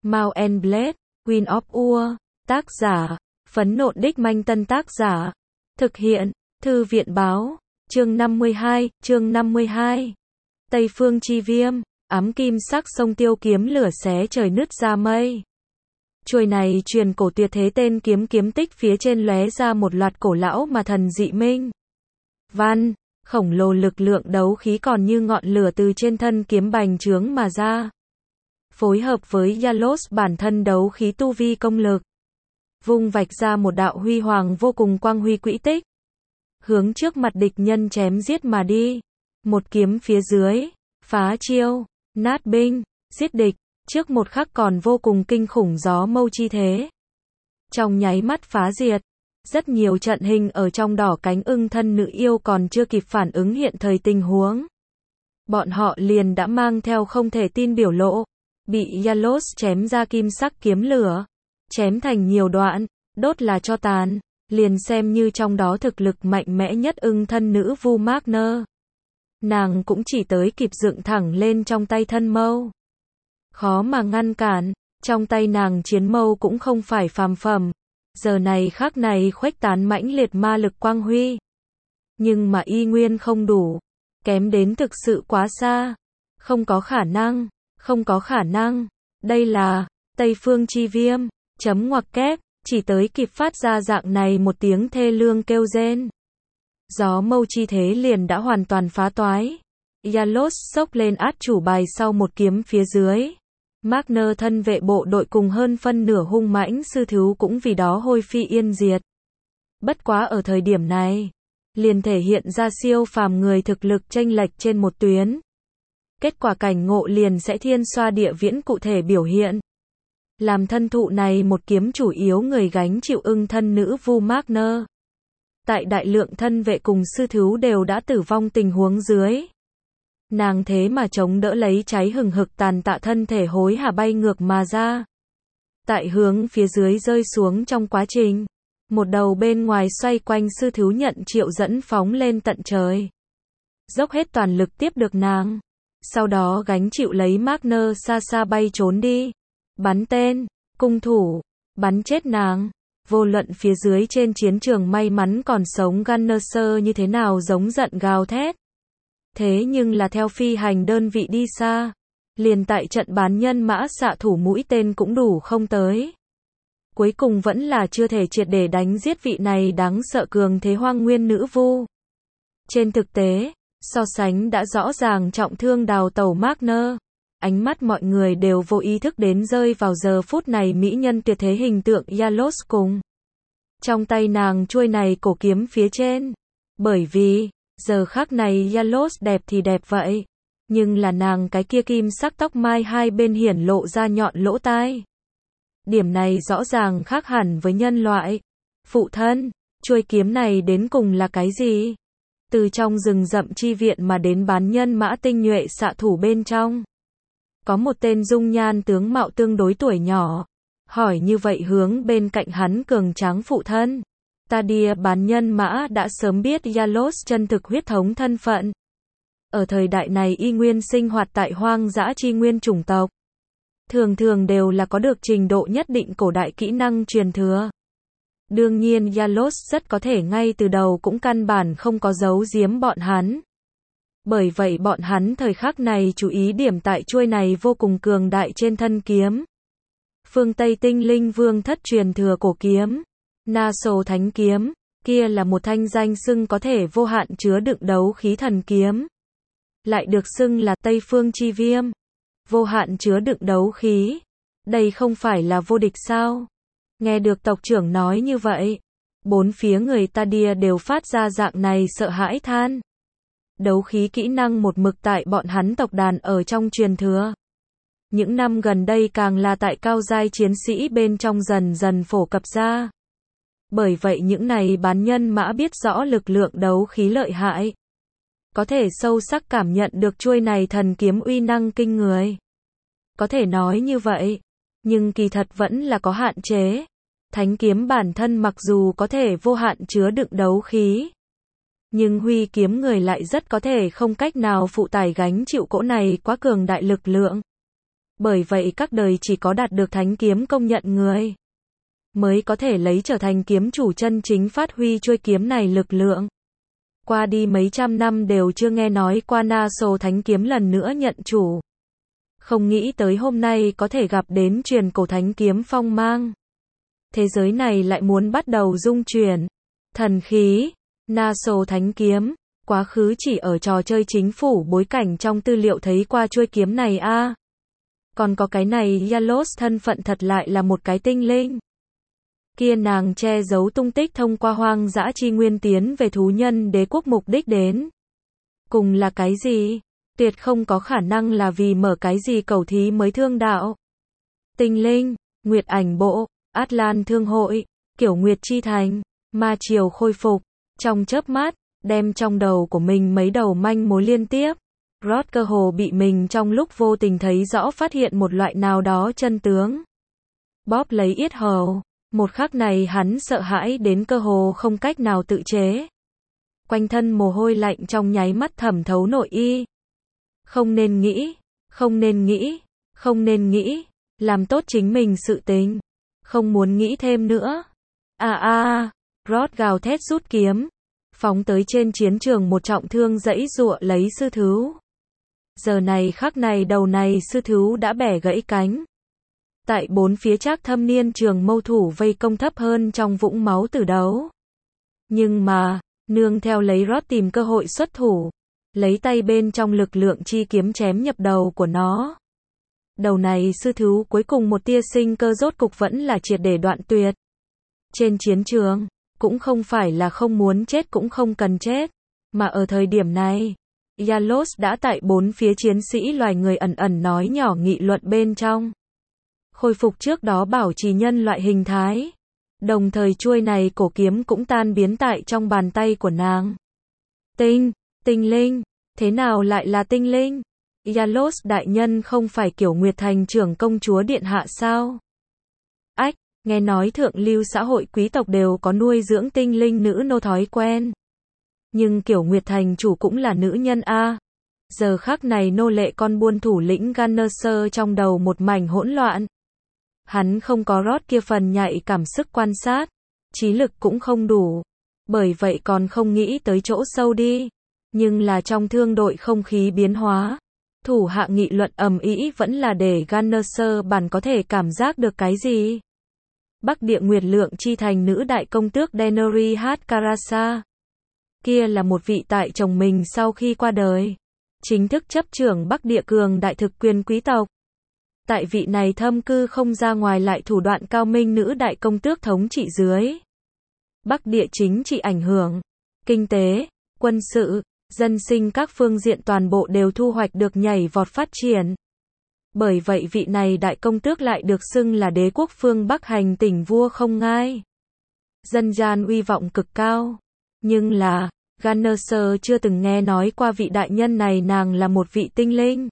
Mount and Blade, Queen of War, tác giả, Phấn Nộn Đích Manh Tân tác giả, thực hiện, Thư viện báo, chương 52, Tây Phương Chi Viêm, ám kim sắc sông tiêu kiếm lửa xé trời nứt ra mây. Chuôi này truyền cổ tuyệt thế tên kiếm kiếm tích phía trên lóe ra một loạt cổ lão mà thần dị minh. Văn, khổng lồ lực lượng đấu khí còn như ngọn lửa từ trên thân kiếm bành trướng mà ra. Phối hợp với Yalos bản thân đấu khí tu vi công lực. Vung vạch ra một đạo huy hoàng vô cùng quang huy quỹ tích. Hướng trước mặt địch nhân chém giết mà đi. Một kiếm phía dưới, phá chiêu, nát binh, giết địch, trước một khắc còn vô cùng kinh khủng gió mâu chi thế. Trong nháy mắt phá diệt, rất nhiều trận hình ở trong đỏ cánh ưng thân nữ yêu còn chưa kịp phản ứng hiện thời tình huống. Bọn họ liền đã mang theo không thể tin biểu lộ, bị Yalos chém ra kim sắc kiếm lửa, chém thành nhiều đoạn, đốt là cho tàn, liền xem như trong đó thực lực mạnh mẽ nhất ưng thân nữ Vu Magner. Nàng cũng chỉ tới kịp dựng thẳng lên trong tay thân mâu. Khó mà ngăn cản, trong tay nàng chiến mâu cũng không phải phàm phẩm, giờ này khắc này khuếch tán mãnh liệt ma lực quang huy. Nhưng mà y nguyên không đủ, kém đến thực sự quá xa, không có khả năng, đây là, Tây Phương Chi Viêm, chấm ngoặc kép, chỉ tới kịp phát ra dạng này một tiếng thê lương kêu rên. Gió mâu chi thế liền đã hoàn toàn phá toái. Yalos xốc lên át chủ bài sau một kiếm phía dưới. Magner thân vệ bộ đội cùng hơn phân nửa hung mãnh sư thú cũng vì đó hôi phi yên diệt. Bất quá ở thời điểm này, liền thể hiện ra siêu phàm người thực lực chênh lệch trên một tuyến. Kết quả cảnh ngộ liền sẽ thiên xoa địa viễn cụ thể biểu hiện. Làm thân thụ này một kiếm chủ yếu người gánh chịu ưng thân nữ Vu Magner. Tại đại lượng thân vệ cùng sư thú đều đã tử vong tình huống dưới. Nàng thế mà chống đỡ lấy cháy hừng hực tàn tạ thân thể hối hả bay ngược mà ra. Tại hướng phía dưới rơi xuống trong quá trình, một đầu bên ngoài xoay quanh sư thú nhận triệu dẫn phóng lên tận trời. Dốc hết toàn lực tiếp được nàng. Sau đó gánh chịu lấy Magner xa xa bay trốn đi. Bắn tên, cung thủ, bắn chết nàng. Vô luận phía dưới trên chiến trường may mắn còn sống Gunnerser như thế nào giống giận gào thét. Thế nhưng là theo phi hành đơn vị đi xa, liền tại trận bán nhân mã xạ thủ mũi tên cũng đủ không tới. Cuối cùng vẫn là chưa thể triệt để đánh giết vị này đáng sợ cường thế hoang nguyên nữ vu. Trên thực tế, so sánh đã rõ ràng trọng thương đào tẩu Magner. Ánh mắt mọi người đều vô ý thức đến rơi vào giờ phút này mỹ nhân tuyệt thế hình tượng Yalos cùng. Trong tay nàng chuôi này cổ kiếm phía trên. Bởi vì, giờ khắc này Yalos đẹp thì đẹp vậy. Nhưng là nàng cái kia kim sắc tóc mai hai bên hiển lộ ra nhọn lỗ tai. Điểm này rõ ràng khác hẳn với nhân loại. Phụ thân, chuôi kiếm này đến cùng là cái gì? Từ trong rừng rậm chi viện mà đến bán nhân mã tinh nhuệ xạ thủ bên trong. Có một tên dung nhan tướng mạo tương đối tuổi nhỏ. Hỏi như vậy hướng bên cạnh hắn cường tráng phụ thân. Tadia bán nhân mã đã sớm biết Yalos chân thực huyết thống thân phận. Ở thời đại này y nguyên sinh hoạt tại hoang dã chi nguyên chủng tộc. Thường thường đều là có được trình độ nhất định cổ đại kỹ năng truyền thừa. Đương nhiên Yalos rất có thể ngay từ đầu cũng căn bản không có giấu giếm bọn hắn. Bởi vậy bọn hắn thời khắc này chú ý điểm tại chuôi này vô cùng cường đại trên thân kiếm. Phương Tây tinh linh vương thất truyền thừa cổ kiếm. Naso thánh kiếm, kia là một thanh danh xưng có thể vô hạn chứa đựng đấu khí thần kiếm. Lại được xưng là Tây Phương Chi Viêm. Vô hạn chứa đựng đấu khí. Đây không phải là vô địch sao? Nghe được tộc trưởng nói như vậy, bốn phía người Tadia đều phát ra dạng này sợ hãi than. Đấu khí kỹ năng một mực tại bọn hắn tộc đàn ở trong truyền thừa. Những năm gần đây càng là tại cao giai chiến sĩ bên trong dần dần phổ cập ra. Bởi vậy những này bán nhân mã biết rõ lực lượng đấu khí lợi hại. Có thể sâu sắc cảm nhận được chuôi này thần kiếm uy năng kinh người. Có thể nói như vậy, nhưng kỳ thật vẫn là có hạn chế. Thánh kiếm bản thân mặc dù có thể vô hạn chứa đựng đấu khí. Nhưng huy kiếm người lại rất có thể không cách nào phụ tải gánh chịu cỗ này quá cường đại lực lượng. Bởi vậy các đời chỉ có đạt được thánh kiếm công nhận người mới có thể lấy trở thành kiếm chủ chân chính phát huy chuôi kiếm này lực lượng. Qua đi mấy trăm năm đều chưa nghe nói qua Naso thánh kiếm lần nữa nhận chủ. Không nghĩ tới hôm nay có thể gặp đến truyền cổ thánh kiếm phong mang. Thế giới này lại muốn bắt đầu rung chuyển. Thần khí, Naso thánh kiếm, quá khứ chỉ ở trò chơi chính phủ bối cảnh trong tư liệu thấy qua chuôi kiếm này a. Còn có cái này Yalos thân phận thật lại là một cái tinh linh. Kia nàng che giấu tung tích thông qua hoang dã chi nguyên tiến về thú nhân đế quốc mục đích đến. Cùng là cái gì? Tuyệt không có khả năng là vì mở cái gì cầu thí mới thương đạo. Tinh linh, Nguyệt ảnh bộ, Atlan thương hội, kiểu Nguyệt chi thành, ma triều khôi phục, trong chớp mắt, đem trong đầu của mình mấy đầu manh mối liên tiếp. Rod cơ hồ bị mình trong lúc vô tình thấy rõ phát hiện một loại nào đó chân tướng. Bóp lấy yết hầu, một khắc này hắn sợ hãi đến cơ hồ không cách nào tự chế. Quanh thân mồ hôi lạnh trong nháy mắt thẩm thấu nội y. Không nên nghĩ, không nên nghĩ, không nên nghĩ, làm tốt chính mình sự tình. Không muốn nghĩ thêm nữa. Rod gào thét rút kiếm, phóng tới trên chiến trường một trọng thương giãy giụa lấy sư thú. Giờ này khắc này đầu này sư thú đã bẻ gãy cánh. Tại bốn phía Trác Thâm Niên trường mâu thủ vây công thấp hơn trong vũng máu tử đấu. Nhưng mà, nương theo lấy Rod tìm cơ hội xuất thủ, lấy tay bên trong lực lượng chi kiếm chém nhập đầu của nó. Đầu này sư thú cuối cùng một tia sinh cơ rốt cục vẫn là triệt để đoạn tuyệt. Trên chiến trường, cũng không phải là không muốn chết cũng không cần chết, mà ở thời điểm này, Yalos đã tại bốn phía chiến sĩ loài người ẩn ẩn nói nhỏ nghị luận bên trong. Khôi phục trước đó bảo trì nhân loại hình thái. Đồng thời chuôi này cổ kiếm cũng tan biến tại trong bàn tay của nàng. Tinh linh, thế nào lại là tinh linh? Yalos đại nhân không phải kiểu Nguyệt Thành trưởng công chúa điện hạ sao? Nghe nói thượng lưu xã hội quý tộc đều có nuôi dưỡng tinh linh nữ nô thói quen. Nhưng kiểu Nguyệt Thành chủ cũng là nữ nhân a. Giờ khắc này nô lệ con buôn thủ lĩnh Gannesser trong đầu một mảnh hỗn loạn. Hắn không có Rod kia phần nhạy cảm sức quan sát, trí lực cũng không đủ. Bởi vậy còn không nghĩ tới chỗ sâu đi. Nhưng là trong thương đội không khí biến hóa. Thủ hạ nghị luận ầm ĩ vẫn là để Gannesser bản có thể cảm giác được cái gì. Bắc địa Nguyệt Lượng chi thành nữ đại công tước Daenerys Karassa. Kia là một vị tại chồng mình sau khi qua đời. Chính thức chấp trưởng Bắc địa cường đại thực quyền quý tộc. Tại vị này thâm cư không ra ngoài lại thủ đoạn cao minh nữ đại công tước thống trị dưới. Bắc địa chính trị ảnh hưởng, kinh tế, quân sự, dân sinh các phương diện toàn bộ đều thu hoạch được nhảy vọt phát triển. Bởi vậy vị này đại công tước lại được xưng là đế quốc phương Bắc hành tỉnh vua không ngai. Dân gian uy vọng cực cao. Nhưng là, Gannesser chưa từng nghe nói qua vị đại nhân này nàng là một vị tinh linh.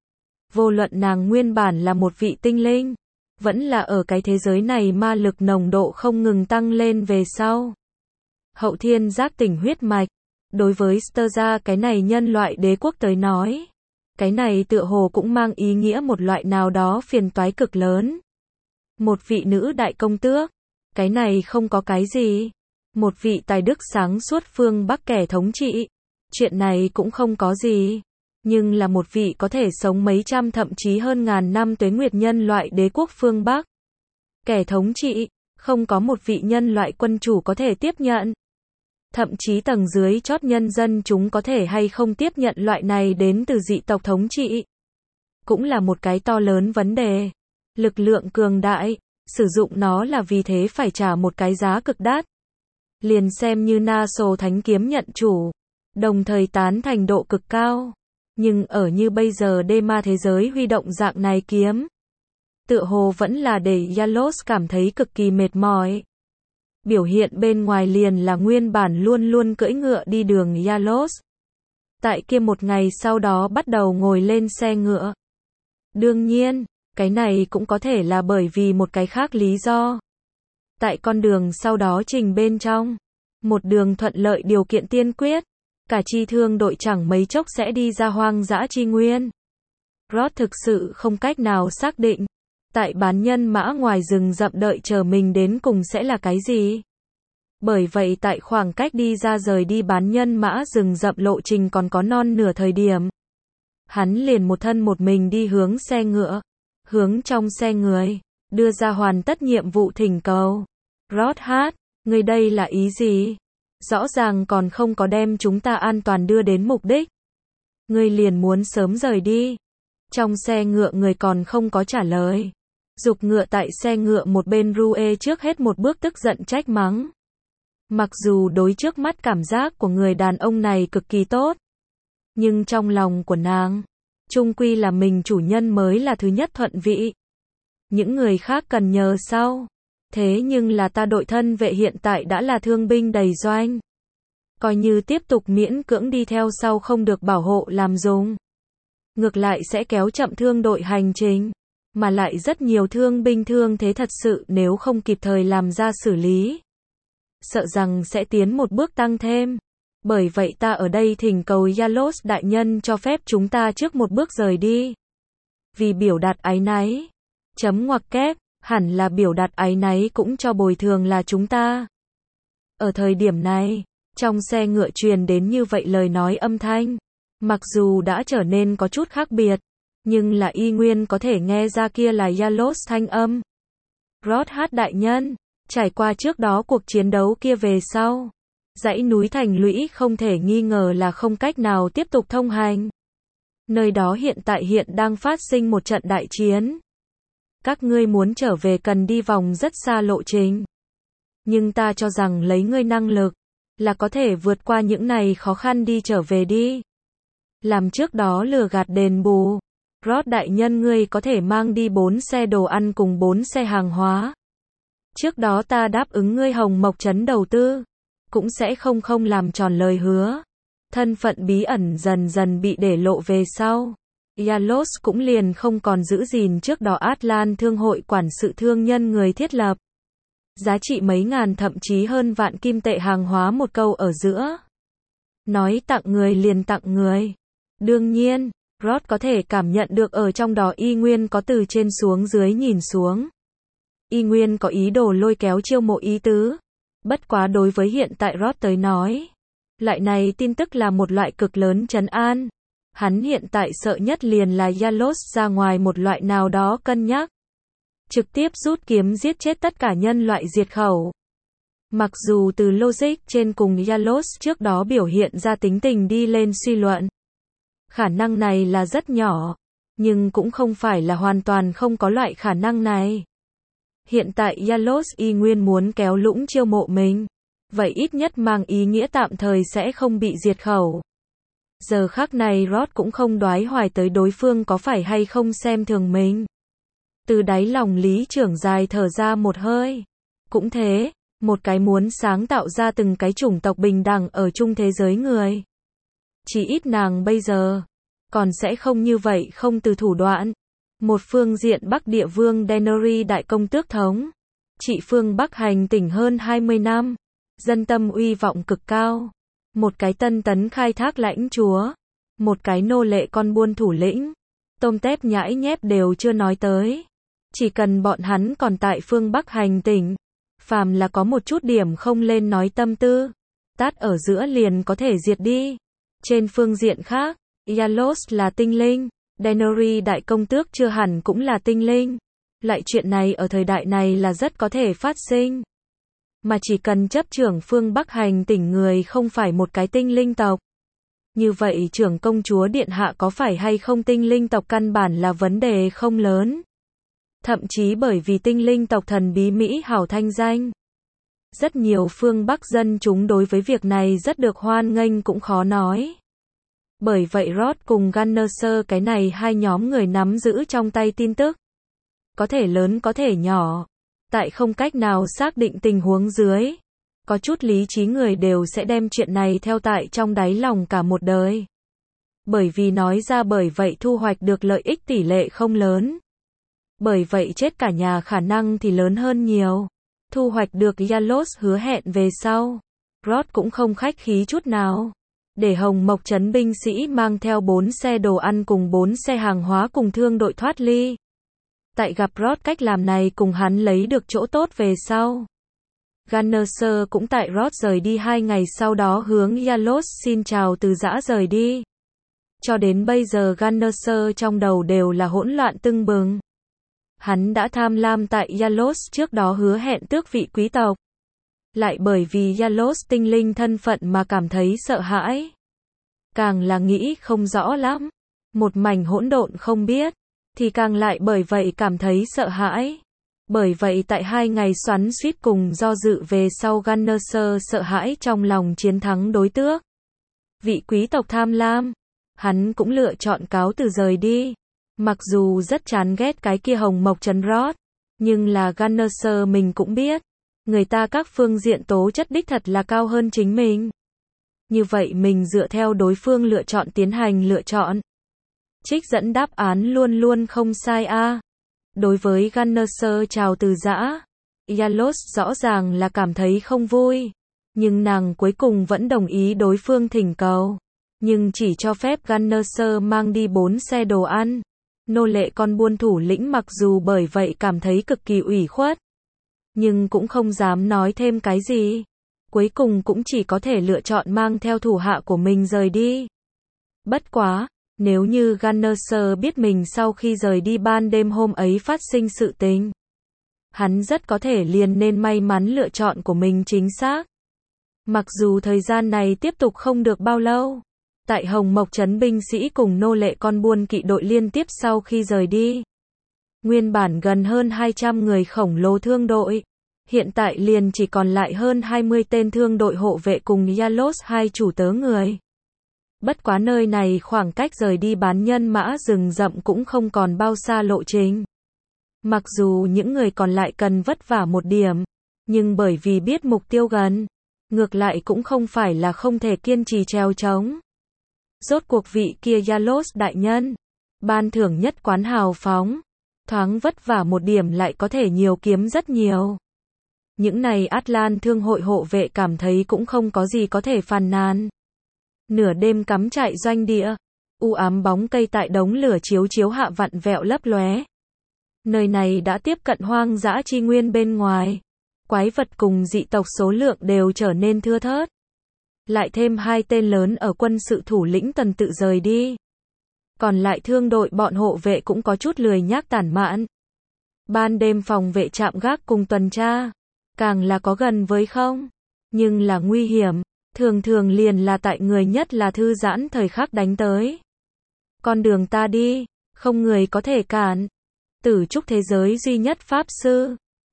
Vô luận nàng nguyên bản là một vị tinh linh, vẫn là ở cái thế giới này ma lực nồng độ không ngừng tăng lên về sau. Hậu thiên giác tỉnh huyết mạch. Đối với Sterza cái này nhân loại đế quốc tới nói. Cái này tựa hồ cũng mang ý nghĩa một loại nào đó phiền toái cực lớn. Một vị nữ đại công tước. Cái này không có cái gì. Một vị tài đức sáng suốt phương Bắc kẻ thống trị. Chuyện này cũng không có gì. Nhưng là một vị có thể sống mấy trăm thậm chí hơn ngàn năm tuế nguyệt nhân loại đế quốc phương Bắc. Kẻ thống trị, không có một vị nhân loại quân chủ có thể tiếp nhận. Thậm chí tầng dưới chót nhân dân chúng có thể hay không tiếp nhận loại này đến từ dị tộc thống trị. Cũng là một cái to lớn vấn đề. Lực lượng cường đại, sử dụng nó là vì thế phải trả một cái giá cực đắt. Liền xem như Naso thánh kiếm nhận chủ, đồng thời tán thành độ cực cao. Nhưng ở như bây giờ đê ma thế giới huy động dạng này kiếm. Tựa hồ vẫn là để Yalos cảm thấy cực kỳ mệt mỏi. Biểu hiện bên ngoài liền là nguyên bản luôn luôn cưỡi ngựa đi đường Yalos. Tại kia một ngày sau đó bắt đầu ngồi lên xe ngựa. Đương nhiên, cái này cũng có thể là bởi vì một cái khác lý do. Tại con đường sau đó trình bên trong, một đường thuận lợi điều kiện tiên quyết, cả chi thương đội chẳng mấy chốc sẽ đi ra hoang dã chi nguyên. Rod thực sự không cách nào xác định, tại bán nhân mã ngoài rừng rậm đợi chờ mình đến cùng sẽ là cái gì. Bởi vậy tại khoảng cách đi ra rời đi bán nhân mã rừng rậm lộ trình còn có non nửa thời điểm. Hắn liền một thân một mình đi hướng xe ngựa, hướng trong xe người, đưa ra hoàn tất nhiệm vụ thỉnh cầu. Rod hát, người đây là ý gì? Rõ ràng còn không có đem chúng ta an toàn đưa đến mục đích. Ngươi liền muốn sớm rời đi. Trong xe ngựa người còn không có trả lời. Giục ngựa tại xe ngựa một bên Rue trước hết một bước tức giận trách mắng. Mặc dù đối trước mắt cảm giác của người đàn ông này cực kỳ tốt, nhưng trong lòng của nàng, chung quy là mình chủ nhân mới là thứ nhất thuận vị. Những người khác cần nhờ sau. Thế nhưng là ta đội thân vệ hiện tại đã là thương binh đầy doanh. Coi như tiếp tục miễn cưỡng đi theo sau không được bảo hộ làm dùng. Ngược lại sẽ kéo chậm thương đội hành trình. Mà lại rất nhiều thương binh thương thế thật sự nếu không kịp thời làm ra xử lý. Sợ rằng sẽ tiến một bước tăng thêm. Bởi vậy ta ở đây thỉnh cầu Yalos đại nhân cho phép chúng ta trước một bước rời đi. Vì biểu đạt áy náy. Chấm ngoặc kép, hẳn là biểu đạt áy náy cũng cho bồi thường là chúng ta. Ở thời điểm này, trong xe ngựa truyền đến như vậy lời nói âm thanh. Mặc dù đã trở nên có chút khác biệt, nhưng là y nguyên có thể nghe ra kia là Yalos thanh âm. Rod hát đại nhân, trải qua trước đó cuộc chiến đấu kia về sau. Dãy núi thành lũy không thể nghi ngờ là không cách nào tiếp tục thông hành. Nơi đó hiện tại hiện đang phát sinh một trận đại chiến. Các ngươi muốn trở về cần đi vòng rất xa lộ trình. Nhưng ta cho rằng lấy ngươi năng lực, là có thể vượt qua những này khó khăn đi trở về đi. Làm trước đó lừa gạt đền bù. Rod đại nhân ngươi có thể mang đi 4 xe đồ ăn cùng 4 xe hàng hóa. Trước đó ta đáp ứng ngươi Hồng Mộc Trấn đầu tư. Cũng sẽ không làm tròn lời hứa. Thân phận bí ẩn dần dần bị để lộ về sau. Yalos cũng liền không còn giữ gìn trước đó Atlan thương hội quản sự thương nhân người thiết lập. Giá trị mấy ngàn thậm chí hơn vạn kim tệ hàng hóa một câu ở giữa. Nói tặng người liền tặng người. Đương nhiên, Rod có thể cảm nhận được ở trong đó y nguyên có từ trên xuống dưới nhìn xuống. Y nguyên có ý đồ lôi kéo chiêu mộ ý tứ. Bất quá đối với hiện tại Rod tới nói. Loại này tin tức là một loại cực lớn trấn an. Hắn hiện tại sợ nhất liền là Yalos ra ngoài một loại nào đó cân nhắc. Trực tiếp rút kiếm giết chết tất cả nhân loại diệt khẩu. Mặc dù từ logic trên cùng Yalos trước đó biểu hiện ra tính tình đi lên suy luận. Khả năng này là rất nhỏ. Nhưng cũng không phải là hoàn toàn không có loại khả năng này. Hiện tại Yalos y nguyên muốn kéo lũng chiêu mộ mình. Vậy ít nhất mang ý nghĩa tạm thời sẽ không bị diệt khẩu. Giờ khắc này Rod cũng không đoái hoài tới đối phương có phải hay không xem thường mình. Từ đáy lòng lý trưởng dài thở ra một hơi. Cũng thế, một cái muốn sáng tạo ra từng cái chủng tộc bình đẳng ở chung thế giới người. Chỉ ít nàng bây giờ, còn sẽ không như vậy không từ thủ đoạn. Một phương diện Bắc địa vương Denori đại công tước thống. Trị phương Bắc hành tỉnh hơn 20 năm. Dân tâm uy vọng cực cao. Một cái tân tấn khai thác lãnh chúa. Một cái nô lệ con buôn thủ lĩnh. Tôm tép nhãi nhép đều chưa nói tới. Chỉ cần bọn hắn còn tại phương Bắc hành tỉnh. Phàm là có một chút điểm không lên nói tâm tư. Tát ở giữa liền có thể diệt đi. Trên phương diện khác, Yalos là tinh linh. Denori đại công tước chưa hẳn cũng là tinh linh. Lại chuyện này ở thời đại này là rất có thể phát sinh. Mà chỉ cần chấp trưởng phương Bắc hành tỉnh người không phải một cái tinh linh tộc. Như vậy trưởng công chúa điện hạ có phải hay không tinh linh tộc căn bản là vấn đề không lớn. Thậm chí bởi vì tinh linh tộc thần bí Mỹ hảo thanh danh. Rất nhiều phương Bắc dân chúng đối với việc này rất được hoan nghênh cũng khó nói. Bởi vậy Rod cùng Gunnerser cái này hai nhóm người nắm giữ trong tay tin tức. Có thể lớn có thể nhỏ. Tại không cách nào xác định tình huống dưới. Có chút lý trí người đều sẽ đem chuyện này theo tại trong đáy lòng cả một đời. Bởi vì nói ra bởi vậy thu hoạch được lợi ích tỷ lệ không lớn. Bởi vậy chết cả nhà khả năng thì lớn hơn nhiều. Thu hoạch được Yalos hứa hẹn về sau. Rod cũng không khách khí chút nào. để Hồng Mộc trấn binh sĩ mang theo 4 xe đồ ăn cùng 4 xe hàng hóa cùng thương đội thoát ly. Tại gặp Roth cách làm này cùng hắn lấy được chỗ tốt về sau. Gunner cũng tại Roth rời đi 2 ngày sau đó hướng Yalos xin chào từ giã rời đi. Cho đến bây giờ Gunner trong đầu đều là hỗn loạn tưng bừng. Hắn đã tham lam tại Yalos trước đó hứa hẹn tước vị quý tộc. Lại bởi vì Yalos tinh linh thân phận mà cảm thấy sợ hãi. Càng là nghĩ không rõ lắm. Một mảnh hỗn độn không biết. Thì càng lại bởi vậy cảm thấy sợ hãi. Bởi vậy tại 2 ngày xoắn xuýt cùng do dự về sau Gunner sợ hãi trong lòng chiến thắng đối tước. Vị quý tộc tham lam. Hắn cũng lựa chọn cáo từ rời đi. Mặc dù rất chán ghét cái kia Hồng Mộc trấn Roth. Nhưng là Gunner mình cũng biết. Người ta các phương diện tố chất đích thật là cao hơn chính mình. Như vậy mình dựa theo đối phương lựa chọn tiến hành lựa chọn. Trích dẫn đáp án luôn luôn không sai a. Đối với Gunner chào từ giã, Yalos rõ ràng là cảm thấy không vui. Nhưng nàng cuối cùng vẫn đồng ý đối phương thỉnh cầu. Nhưng chỉ cho phép Gunner mang đi 4 xe đồ ăn. Nô lệ con buôn thủ lĩnh mặc dù bởi vậy cảm thấy cực kỳ ủy khuất. Nhưng cũng không dám nói thêm cái gì. Cuối cùng cũng chỉ có thể lựa chọn mang theo thủ hạ của mình rời đi. Bất quá, nếu như Gunner biết mình sau khi rời đi ban đêm hôm ấy phát sinh sự tình. Hắn rất có thể liền nên may mắn lựa chọn của mình chính xác. Mặc dù thời gian này tiếp tục không được bao lâu. Tại Hồng Mộc trấn binh sĩ cùng nô lệ con buôn kỵ đội liên tiếp sau khi rời đi. Nguyên bản gần hơn 200 người khổng lồ thương đội. Hiện tại liền chỉ còn lại hơn 20 tên thương đội hộ vệ cùng Yalos hai chủ tớ người. Bất quá nơi này khoảng cách rời đi bán nhân mã rừng rậm cũng không còn bao xa lộ trình. Mặc dù những người còn lại cần vất vả một điểm, nhưng bởi vì biết mục tiêu gần, ngược lại cũng không phải là không thể kiên trì trèo trống. Rốt cuộc vị kia Yalos đại nhân, ban thưởng nhất quán hào phóng, thoáng vất vả một điểm lại có thể nhiều kiếm rất nhiều. Những này Atlan thương hội hộ vệ cảm thấy cũng không có gì có thể phàn nàn. Nửa đêm cắm trại doanh địa, u ám bóng cây tại đống lửa chiếu hạ vặn vẹo lấp lóe. Nơi này đã tiếp cận hoang dã chi nguyên bên ngoài. Quái vật cùng dị tộc số lượng đều trở nên thưa thớt. Lại thêm 2 tên lớn ở quân sự thủ lĩnh tần tự rời đi. Còn lại thương đội bọn hộ vệ cũng có chút lười nhác tản mạn. Ban đêm phòng vệ trạm gác cùng tuần tra. Càng là có gần với không. Nhưng là nguy hiểm. Thường thường liền là tại người nhất là thư giãn thời khắc đánh tới. Con đường ta đi. Không người có thể cản. Tử trúc thế giới duy nhất pháp sư.